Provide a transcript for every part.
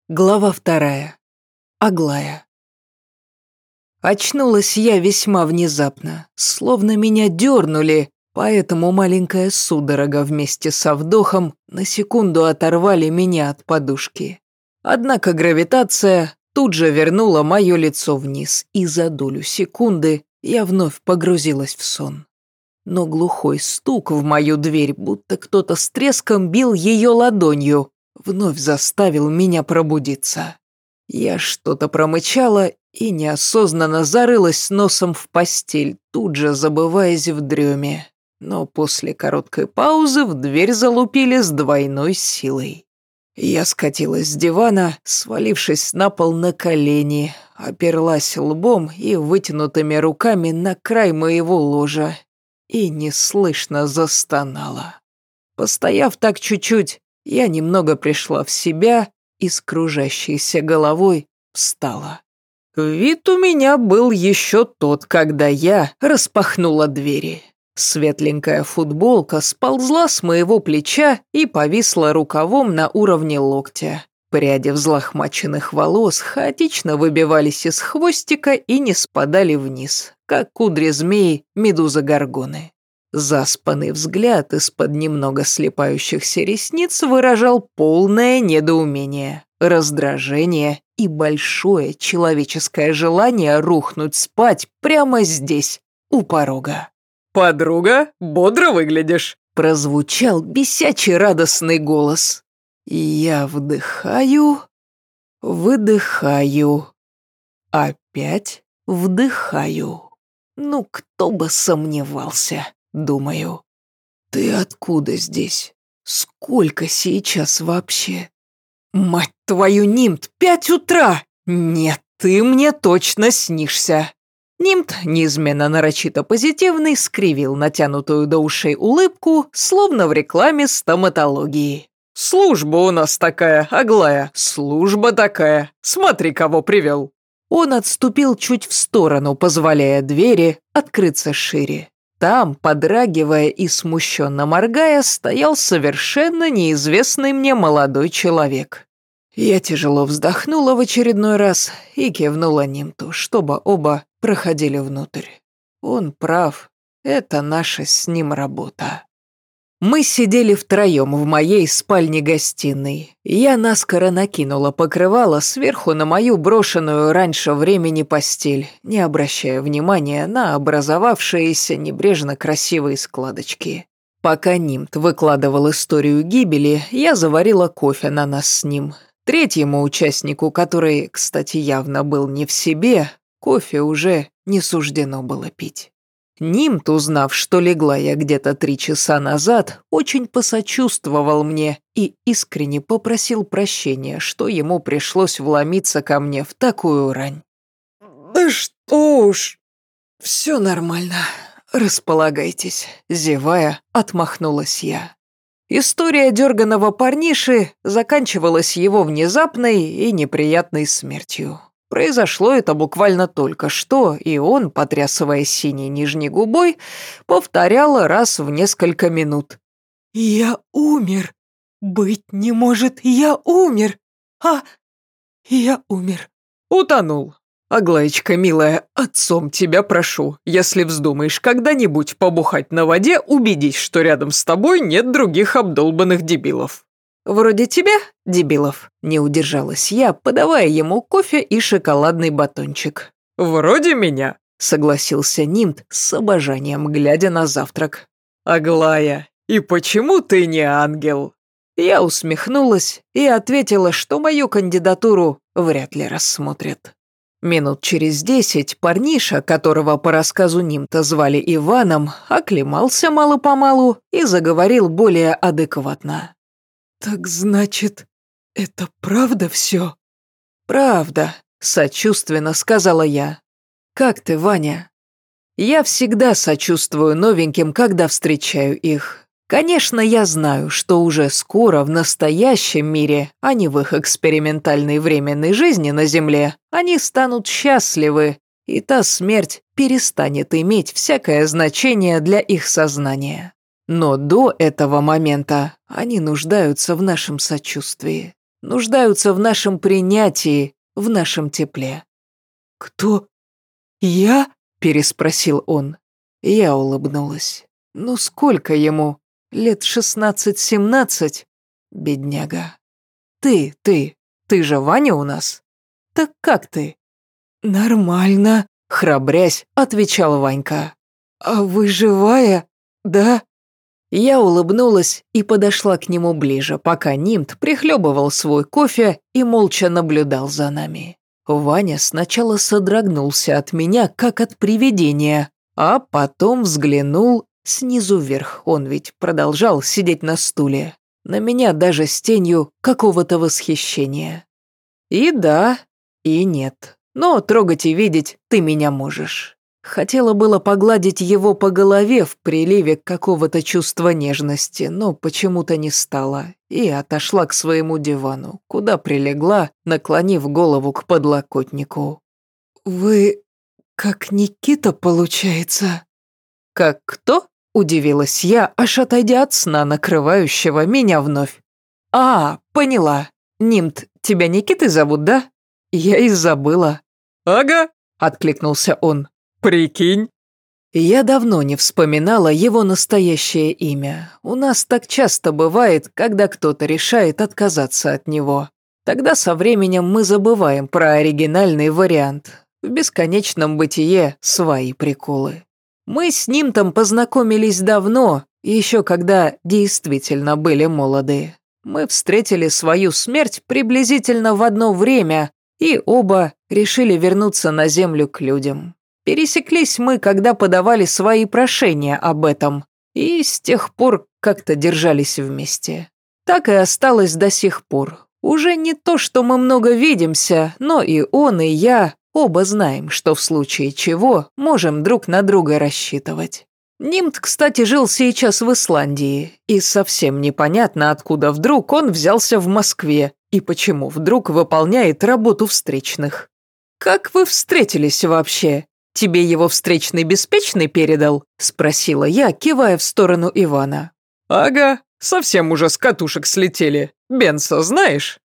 Глава 2. Аглая. Очнулась я весьма внезапно, словно меня дернули, поэтому маленькая судорога вместе со вдохом на секунду оторвали меня от подушки. Однако гравитация тут же вернула мое лицо вниз, и за долю секунды я вновь погрузилась в сон. Но глухой стук в мою дверь, будто кто-то с треском бил ее ладонью, вновь заставил меня пробудиться. Я что-то промычала и неосознанно зарылась носом в постель, тут же забываясь в дреме. Но после короткой паузы в дверь залупили с двойной силой. Я скатилась с дивана, свалившись на пол на колени, оперлась лбом и вытянутыми руками на край моего ложа и неслышно застонала. Постояв так чуть-чуть, я немного пришла в себя и с кружащейся головой встала. Вид у меня был еще тот, когда я распахнула двери. Светленькая футболка сползла с моего плеча и повисла рукавом на уровне локтя. Пряди взлохмаченных волос хаотично выбивались из хвостика и не спадали вниз, как кудри змеи медузы Горгоны. Заспанный взгляд из-под немного слипающихся ресниц выражал полное недоумение, раздражение и большое человеческое желание рухнуть спать прямо здесь, у порога. «Подруга, бодро выглядишь», – прозвучал бесячий радостный голос. Я вдыхаю, выдыхаю, опять вдыхаю. Ну, кто бы сомневался. Думаю. Ты откуда здесь? Сколько сейчас вообще? Мать твою, Нимт, 5 утра! Нет, ты мне точно снишься. Нимт, неизменно нарочито позитивный, скривил натянутую до ушей улыбку, словно в рекламе стоматологии. «Служба у нас такая, Аглая, служба такая. Смотри, кого привел». Он отступил чуть в сторону, позволяя двери открыться шире. Там, подрагивая и смущенно моргая, стоял совершенно неизвестный мне молодой человек. Я тяжело вздохнула в очередной раз и кивнула Нимту, чтобы оба проходили внутрь. Он прав, это наша с ним работа. Мы сидели втроем в моей спальне-гостиной. Я наскоро накинула покрывало сверху на мою брошенную раньше времени постель, не обращая внимания на образовавшиеся небрежно красивые складочки. Пока Нимт выкладывал историю гибели, я заварила кофе на нас с ним. Третьему участнику, который, кстати, явно был не в себе, кофе уже не суждено было пить. Нимт, узнав, что легла я где-то 3 часа назад, очень посочувствовал мне и искренне попросил прощения, что ему пришлось вломиться ко мне в такую рань. «Да что уж, все нормально, располагайтесь», — зевая, отмахнулась я. История дерганого парниши заканчивалась его внезапной и неприятной смертью. Произошло это буквально только что, и он, потрясывая синей нижней губой, повторял раз в несколько минут. «Я умер! Быть не может, я умер! Я умер!» «Утонул! Аглаечка, милая, отцом тебя прошу, если вздумаешь когда-нибудь побухать на воде, убедись, что рядом с тобой нет других обдолбанных дебилов». «Вроде тебя, дебилов», — не удержалась я, подавая ему кофе и шоколадный батончик. «Вроде меня», — согласился Нимт с обожанием, глядя на завтрак. «Аглая, и почему ты не ангел?» Я усмехнулась и ответила, что мою кандидатуру вряд ли рассмотрят. Минут через 10 парниша, которого по рассказу Нимта звали Иваном, оклемался мало-помалу и заговорил более адекватно. «Так значит, это правда все?» «Правда», — сочувственно сказала я. «Как ты, Ваня?» «Я всегда сочувствую новеньким, когда встречаю их. Конечно, я знаю, что уже скоро в настоящем мире, а не в их экспериментальной временной жизни на Земле, они станут счастливы, и та смерть перестанет иметь всякое значение для их сознания. Но до этого момента они нуждаются в нашем сочувствии. нуждаются в нашем принятии, в нашем тепле». «Кто? Я?» – переспросил он. Я улыбнулась. «Ну сколько ему? Лет 16-17? Бедняга. Ты же Ваня у нас? Так как ты?» «Нормально», – храбрясь, отвечал Ванька. «А вы живая, да?» Я улыбнулась и подошла к нему ближе, пока Нимт прихлебывал свой кофе и молча наблюдал за нами. Ваня сначала содрогнулся от меня, как от привидения, а потом взглянул снизу вверх. Он ведь продолжал сидеть на стуле. На меня даже с тенью какого-то восхищения. И да, и нет. Но трогать и видеть ты меня можешь. Хотела было погладить его по голове в приливе какого-то чувства нежности, но почему-то не стала и отошла к своему дивану, куда прилегла, наклонив голову к подлокотнику. «Вы как Никита, получается?» «Как кто?» – удивилась я, аж отойдя от сна, накрывающего меня вновь. «А, поняла. Нимт, тебя Никитой зовут, да? Я и забыла». «Ага», – откликнулся он. «Прикинь». Я давно не вспоминала его настоящее имя. У нас так часто бывает, когда кто-то решает отказаться от него. Тогда со временем мы забываем про оригинальный вариант. В бесконечном бытие свои приколы. Мы с Нимтом познакомились давно, еще когда действительно были молоды. Мы встретили свою смерть приблизительно в одно время и оба решили вернуться на землю к людям. Пересеклись мы, когда подавали свои прошения об этом, и с тех пор как-то держались вместе. Так и осталось до сих пор. Уже не то, что мы много видимся, но и он, и я оба знаем, что в случае чего можем друг на друга рассчитывать. Нимт, кстати, жил сейчас в Исландии, и совсем непонятно, откуда вдруг он взялся в Москве и почему вдруг выполняет работу встречных. «Как вы встретились вообще? Тебе его встречный беспечный передал?» – спросила я, кивая в сторону Ивана. «Ага, совсем уже с катушек слетели. Бенса знаешь?»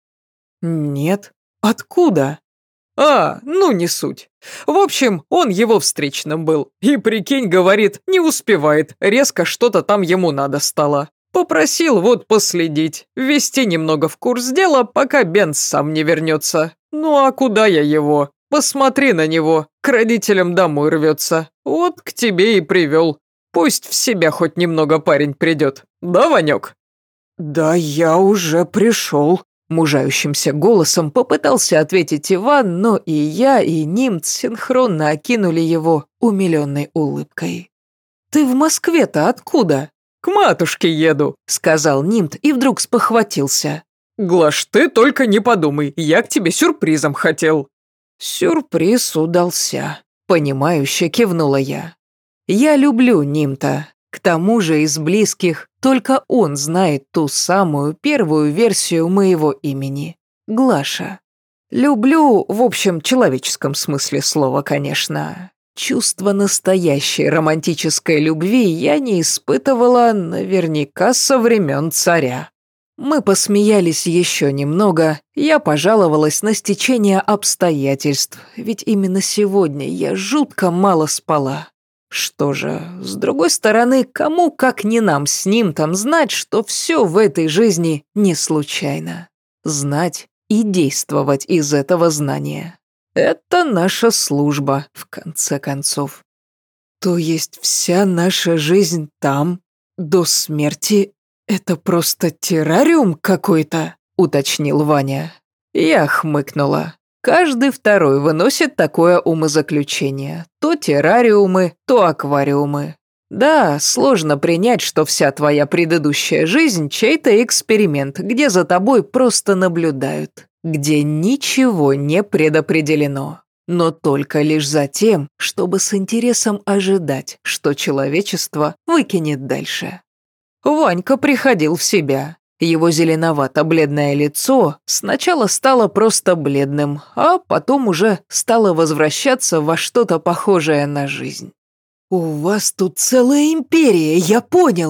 «Нет. Откуда?» Ну не суть. В общем, он его встречным был. И, прикинь, говорит, не успевает, резко что-то там ему надо стало. Попросил вот последить, ввести немного в курс дела, пока Бенс сам не вернется. Ну а куда я его? Посмотри на него, к родителям домой рвется. Вот к тебе и привел. Пусть в себя хоть немного парень придет. Да, Ванек?» «Да я уже пришел», – мужающимся голосом попытался ответить Иван, но и я, и Нимт синхронно окинули его умиленной улыбкой. «Ты в Москве-то откуда?» «К матушке еду», – сказал Нимт и вдруг спохватился. «Глаш, ты только не подумай, я к тебе сюрпризом хотел». «Сюрприз удался», – понимающе кивнула я. «Я люблю Нимта. К тому же из близких только он знает ту самую первую версию моего имени – Глаша. Люблю, в общем, человеческом смысле слова, конечно. Чувство настоящей романтической любви я не испытывала наверняка со времен царя. Мы посмеялись еще немного, я пожаловалась на стечение обстоятельств, ведь именно сегодня я жутко мало спала. Что же, с другой стороны, кому, как не нам с ним там знать, что все в этой жизни не случайно. Знать и действовать из этого знания. Это наша служба, в конце концов. То есть вся наша жизнь там, до смерти, это просто террариум какой-то, уточнил Ваня. Я хмыкнула. Каждый второй выносит такое умозаключение. То террариумы, то аквариумы. Да, сложно принять, что вся твоя предыдущая жизнь чей-то эксперимент, где за тобой просто наблюдают, где ничего не предопределено. Но только лишь за тем, чтобы с интересом ожидать, что человечество выкинет дальше. Ванька приходил в себя. Его зеленовато-бледное лицо сначала стало просто бледным, а потом уже стало возвращаться во что-то похожее на жизнь. «У вас тут целая империя, я понял.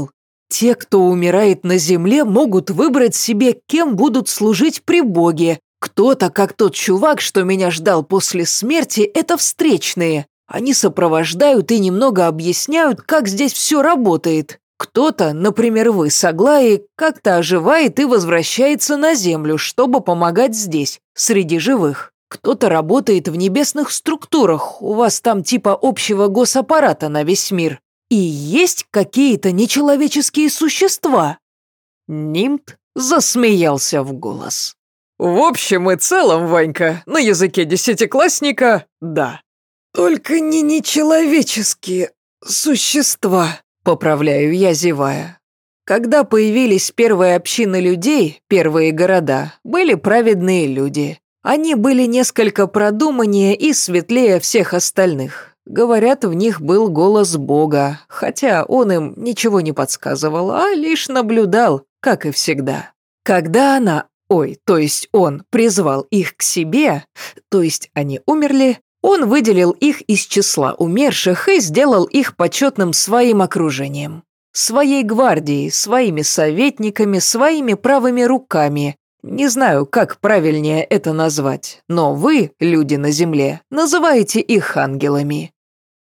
Те, кто умирает на земле, могут выбрать себе, кем будут служить при Боге. Кто-то, как тот чувак, что меня ждал после смерти, это встречные. Они сопровождают и немного объясняют, как здесь все работает. Кто-то, например, вы с Аглаей, как-то оживает и возвращается на землю, чтобы помогать здесь, среди живых. Кто-то работает в небесных структурах, у вас там типа общего госаппарата на весь мир. И есть какие-то нечеловеческие существа. Нимт засмеялся в голос. В общем и целом, Ванька, на языке десятиклассника – да. Только не нечеловеческие существа, поправляю я, зевая. Когда появились первые общины людей, первые города, были праведные люди. Они были несколько продуманнее и светлее всех остальных. Говорят, в них был голос Бога, хотя он им ничего не подсказывал, а лишь наблюдал, как и всегда. Когда он призвал их к себе, то есть они умерли, он выделил их из числа умерших и сделал их почетным своим окружением. Своей гвардией, своими советниками, своими правыми руками. Не знаю, как правильнее это назвать, но вы, люди на земле, называете их ангелами.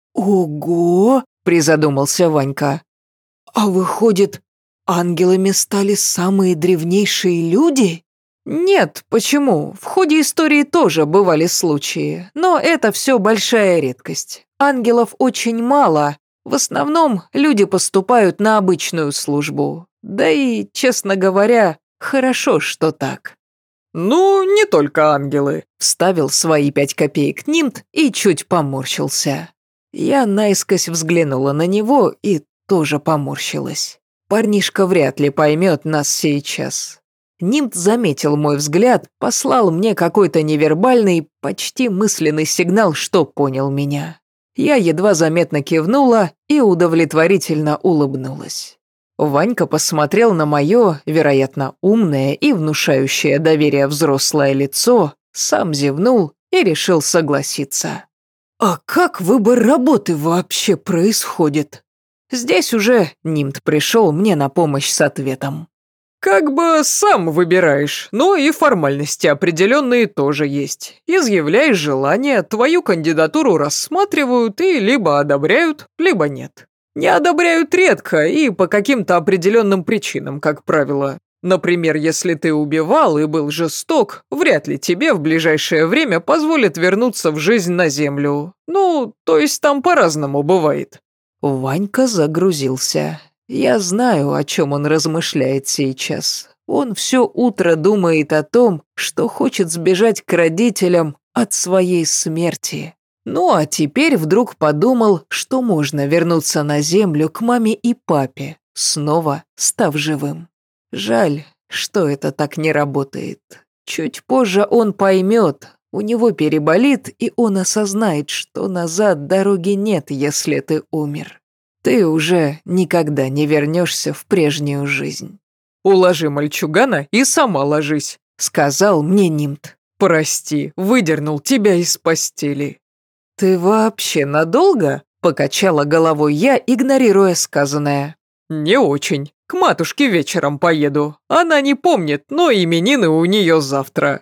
«Ого!» – призадумался Ванька. «А выходит, ангелами стали самые древнейшие люди?» «Нет, почему? В ходе истории тоже бывали случаи, но это все большая редкость. Ангелов очень мало, в основном люди поступают на обычную службу. Да и, честно говоря, хорошо, что так». «Ну, не только ангелы», – вставил свои 5 копеек Нимт и чуть поморщился. Я наискось взглянула на него и тоже поморщилась. Парнишка вряд ли поймет нас сейчас. Нимт заметил мой взгляд, послал мне какой-то невербальный, почти мысленный сигнал, что понял меня. Я едва заметно кивнула и удовлетворительно улыбнулась. Ванька посмотрел на мое, вероятно, умное и внушающее доверие взрослое лицо, сам зевнул и решил согласиться. «А как выбор работы вообще происходит?» Здесь уже Нимт пришел мне на помощь с ответом. «Как бы сам выбираешь, но и формальности определенные тоже есть. Изъявляешь желание, твою кандидатуру рассматривают и либо одобряют, либо нет. Не одобряют редко и по каким-то определенным причинам, как правило. Например, если ты убивал и был жесток, вряд ли тебе в ближайшее время позволят вернуться в жизнь на землю. Ну, то есть там по-разному бывает». Ванька загрузился. Я знаю, о чем он размышляет сейчас. Он все утро думает о том, что хочет сбежать к родителям от своей смерти. Ну а теперь вдруг подумал, что можно вернуться на землю к маме и папе, снова став живым. Жаль, что это так не работает. Чуть позже он поймет, у него переболит, и он осознает, что назад дороги нет, если ты умер. Ты уже никогда не вернешься в прежнюю жизнь. «Уложи мальчугана и сама ложись», — сказал мне Нимт. «Прости, выдернул тебя из постели». «Ты вообще надолго?» — покачала головой я, игнорируя сказанное. «Не очень. К матушке вечером поеду. Она не помнит, но именины у нее завтра».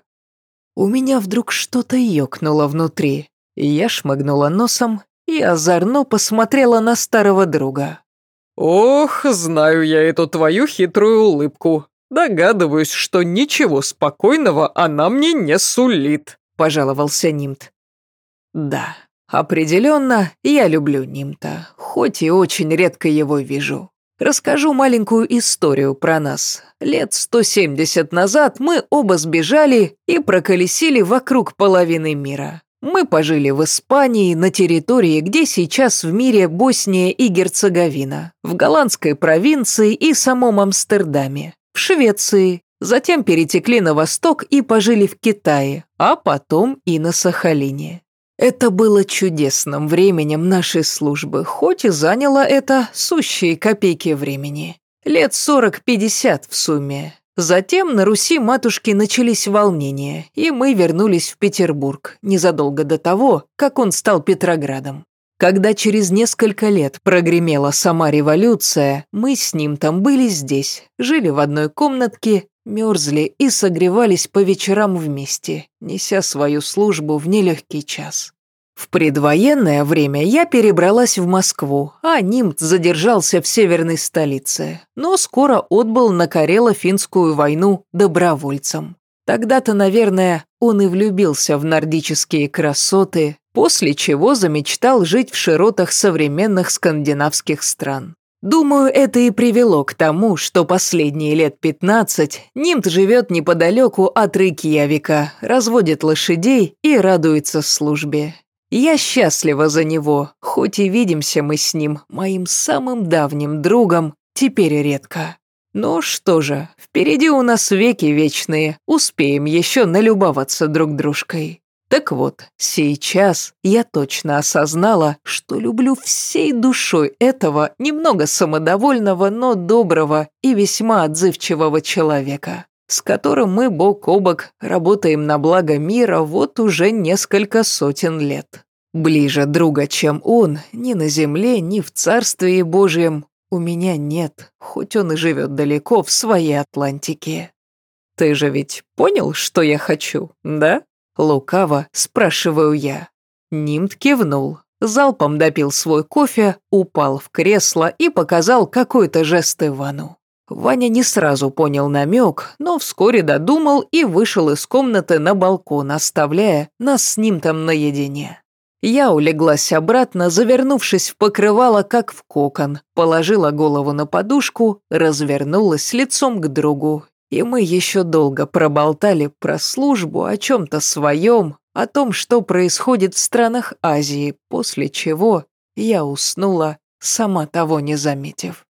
У меня вдруг что-то ёкнуло внутри. Я шмыгнула носом и озорно посмотрела на старого друга. «Ох, знаю я эту твою хитрую улыбку. Догадываюсь, что ничего спокойного она мне не сулит», – пожаловался Нимт. «Да, определенно, я люблю Нимта, хоть и очень редко его вижу. Расскажу маленькую историю про нас. Лет 170 назад мы оба сбежали и проколесили вокруг половины мира. Мы пожили в Испании, на территории, где сейчас в мире Босния и Герцеговина, в голландской провинции и самом Амстердаме, в Швеции, затем перетекли на восток и пожили в Китае, а потом и на Сахалине. Это было чудесным временем нашей службы, хоть и заняло это сущие копейки времени. Лет 40-50 в сумме. Затем на Руси матушки начались волнения, и мы вернулись в Петербург незадолго до того, как он стал Петроградом. Когда через несколько лет прогремела сама революция, мы с ним там были здесь, жили в одной комнатке, мерзли и согревались по вечерам вместе, неся свою службу в нелегкий час. В предвоенное время я перебралась в Москву, а Нимт задержался в северной столице, но скоро отбыл на Карело-финскую войну добровольцем. Тогда-то, наверное, он и влюбился в нордические красоты, после чего замечтал жить в широтах современных скандинавских стран. Думаю, это и привело к тому, что последние лет 15 Нимт живет неподалеку от Рейкьявика, разводит лошадей и радуется службе. Я счастлива за него, хоть и видимся мы с ним, моим самым давним другом, теперь редко. Но что же, впереди у нас веки вечные, успеем еще налюбоваться друг дружкой. Так вот, сейчас я точно осознала, что люблю всей душой этого немного самодовольного, но доброго и весьма отзывчивого человека, с которым мы бок о бок работаем на благо мира вот уже несколько сотен лет. Ближе друга, чем он, ни на земле, ни в Царстве Божьем у меня нет, хоть он и живет далеко в своей Атлантике. Ты же ведь понял, что я хочу, да? Лукаво спрашиваю я. Нимт кивнул, залпом допил свой кофе, упал в кресло и показал какой-то жест Ивану. Ваня не сразу понял намек, но вскоре додумал и вышел из комнаты на балкон, оставляя нас с Нимтом наедине. Я улеглась обратно, завернувшись в покрывало, как в кокон, положила голову на подушку, развернулась лицом к другу. И мы еще долго проболтали про службу, о чем-то своем, о том, что происходит в странах Азии, после чего я уснула, сама того не заметив.